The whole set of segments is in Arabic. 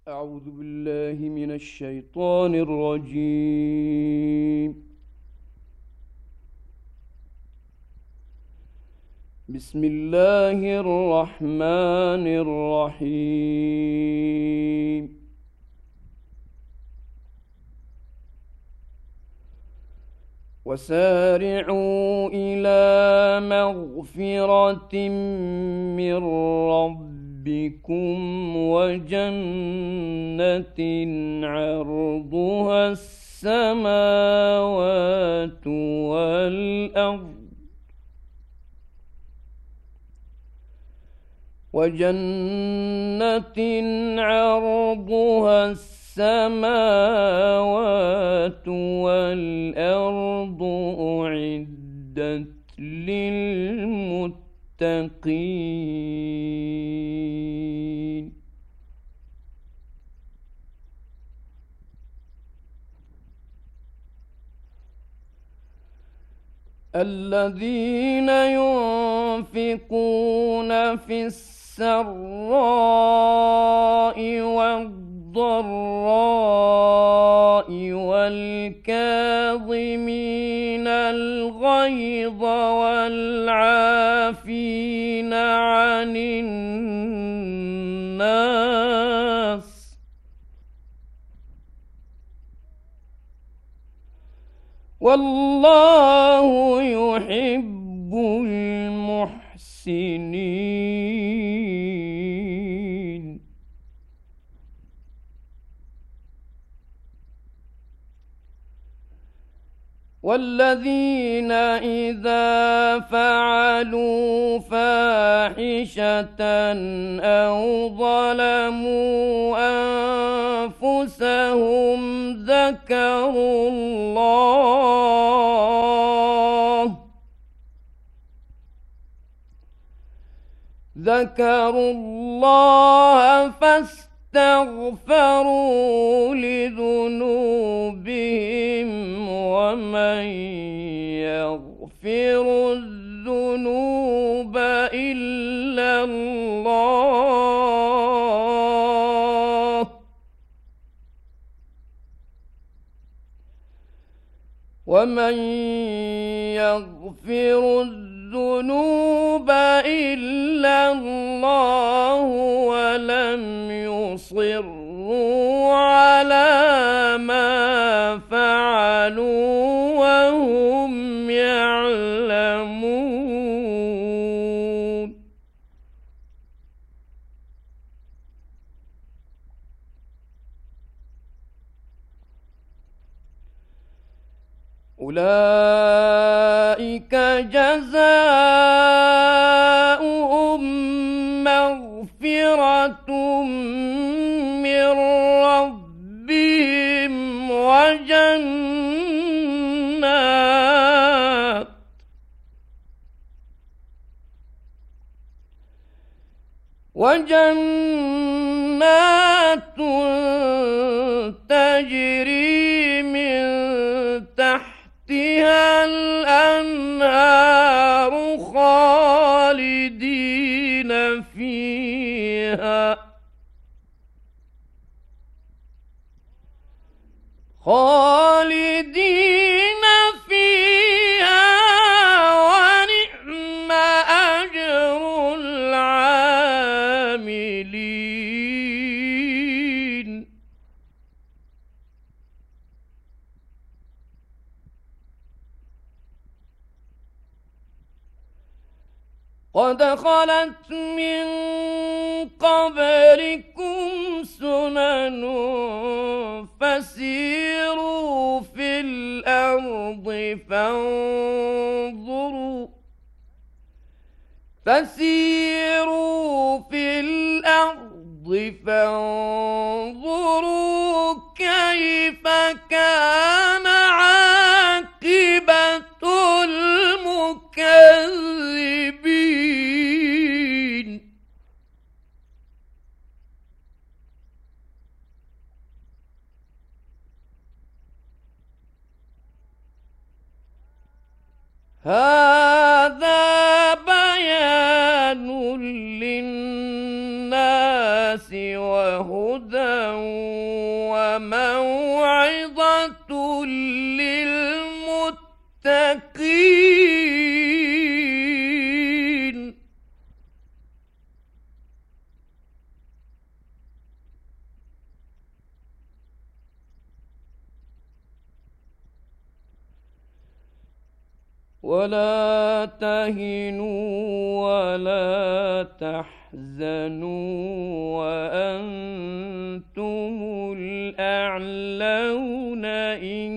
أعوذ بالله من الشيطان الرجيم. بسم الله الرحمن الرحيم. وسارعوا إلى مغفرة من ربكم وجنة عرضها السماوات والأرض أعدت للمتقين. الذين ينفقون في السراء والضراء والكاظمين الغيظ والعافين عن الناس والله يحب المحسنين. والذين إذا فعلوا فاحشة أو ظلموا أنفسهم ذكروا الله فاستغفروا لذنوبهم ومن يغفر الذنوب إلا الله ومن يغفر الذنوب إلا الله ولم يصروا على ما فعلوا وهم يعلمون. أولئك جزاؤهم مغفرة من ربهم وجنات تجري من تحتها الأنهار خالدين فيها ونعم أجر العاملين. قد خلت من قبلكم سنن فسيروا في الأرض فانظروا كيف كان عاقبة المكذبين. هذا بيان للناس وهدى وموعظة للمتقين. ولا تهنوا ولا تحزنوا وأنتم الأعلون إن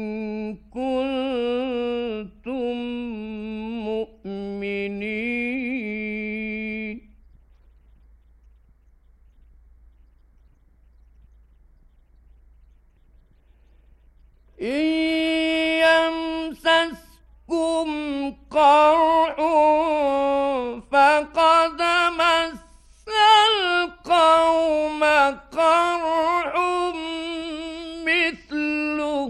كنتم مؤمنين. إن يمسسكم قرح فقد مس القوم قرح مثله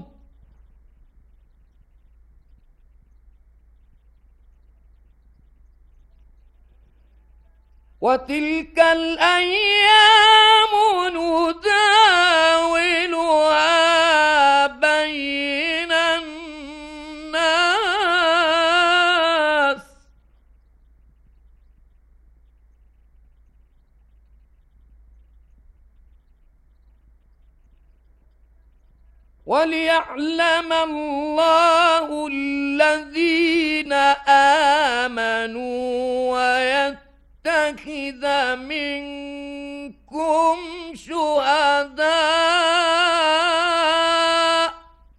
وتلك الأيام نداولها بين الناس وليعلم الله الذين آمنوا ويتخذ منكم شهداء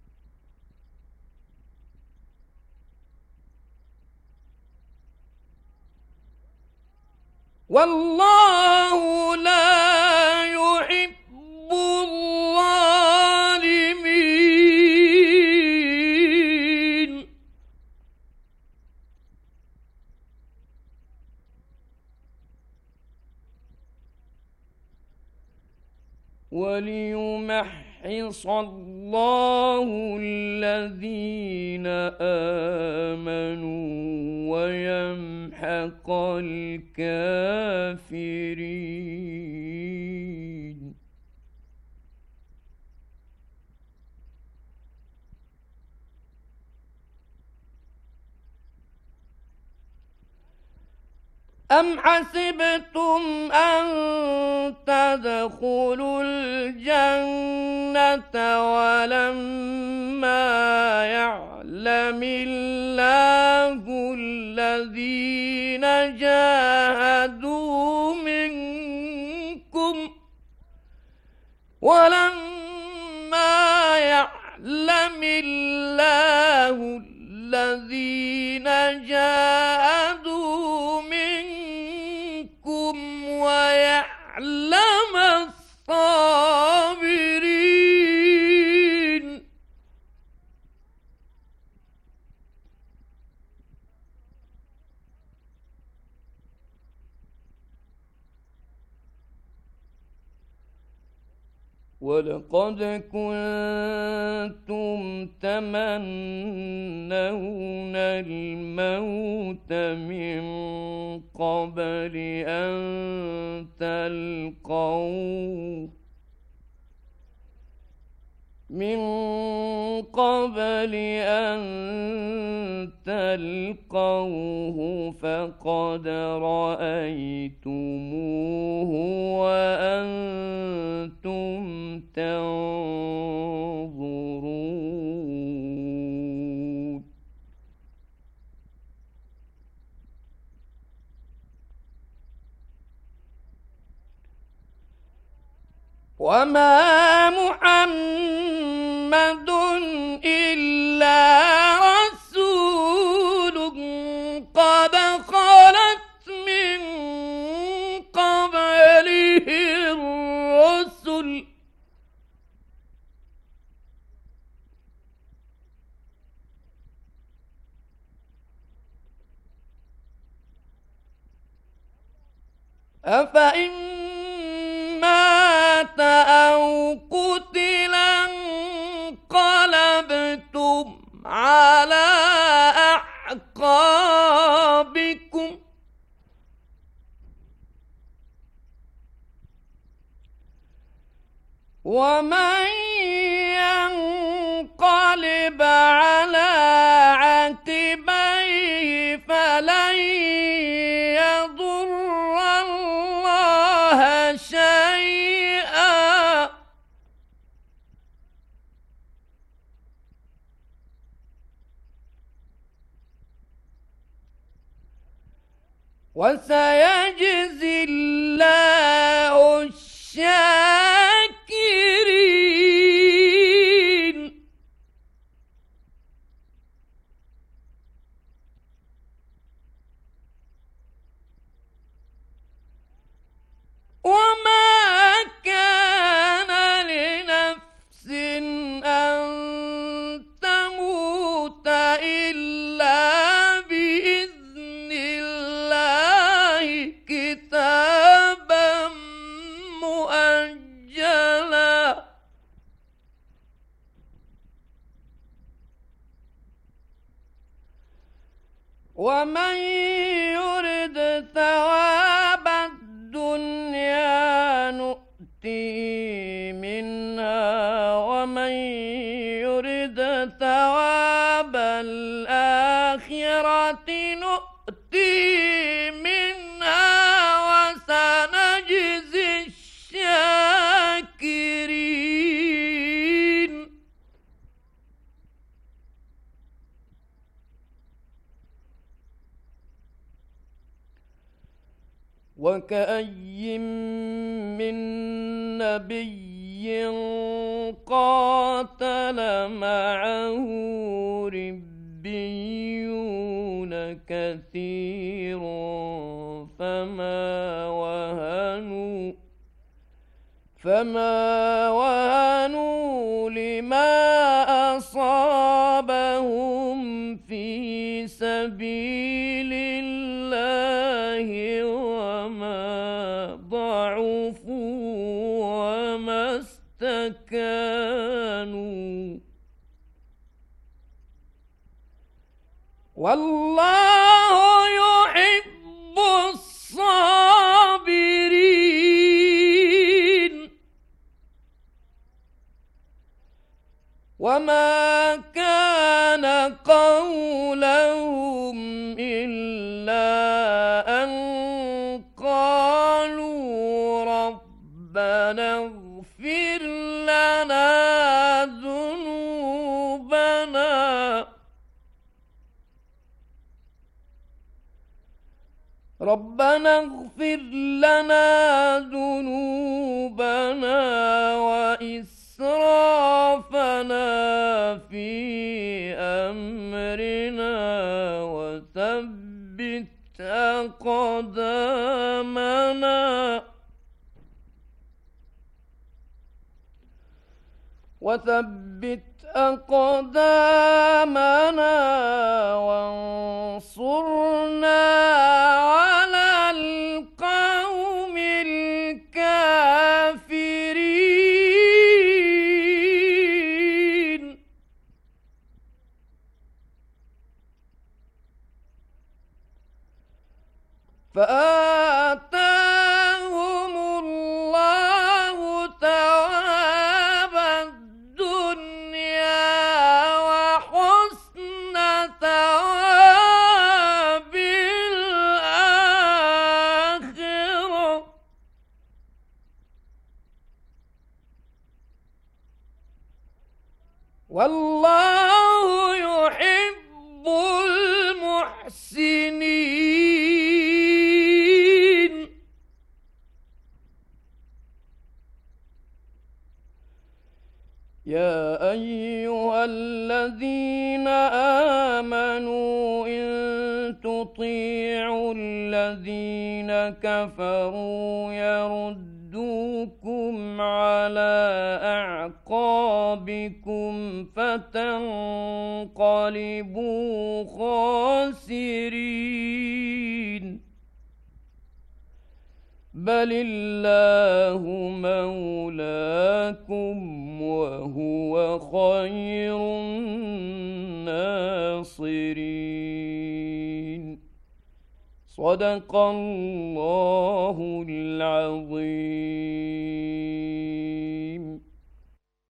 والله لا يحب الظالمين. وليمحص الله الذين آمنوا ويمحق الكافرين. أم حسبتم أن تدخلوا الجنة ولما يعلم الله الذين جاهدوا منكم ولما يعلم الله الذين جاهدوا منكم ويعلم الصابرين. ولقد كنتم تمنون الموت من قبل أن تلقوه فقد رأيتموه وأنتم تنظرون. وما محمد إلا رسول قد خلت من قبله الرسل أفإن مات أو قتلا انقلبتم على أعقابكم ومن ينقلب على عقبيه فلن يضر الله شيئا وسيجزي الله الشاكرين. وما كان لنفس أن تموت إلا بإذن الله كتابا مؤجلا ومن يرد ثواب الدنيا نؤتيه منها ومن يرد ثواب الآخرة نؤتيه منها وسنجزي الشاكرين. وكأي من نبي قاتل معه ربيون كثير فما وهنوا لما أصابهم في سبيل الله وما ضعفوا وما استكانوا والله يحب الصابرين. وما كان قولهم إلا أن قالوا ربنا اغفر لنا ذنوبنا وإسرافنا في أمرنا وثبت أقدامنا وانصرنا على القوم الكافرين. فآتاهم الله ثواب الدنيا وحسن ثواب الآخرة والله يحب المحسنين. يا أيها الذين آمنوا إن تطيعوا الذين كفروا يردوكم على أعقابكم فتنقلبوا خاسرين. بل الله مولاكم وهو خير الناصرين. صدق الله العظيم.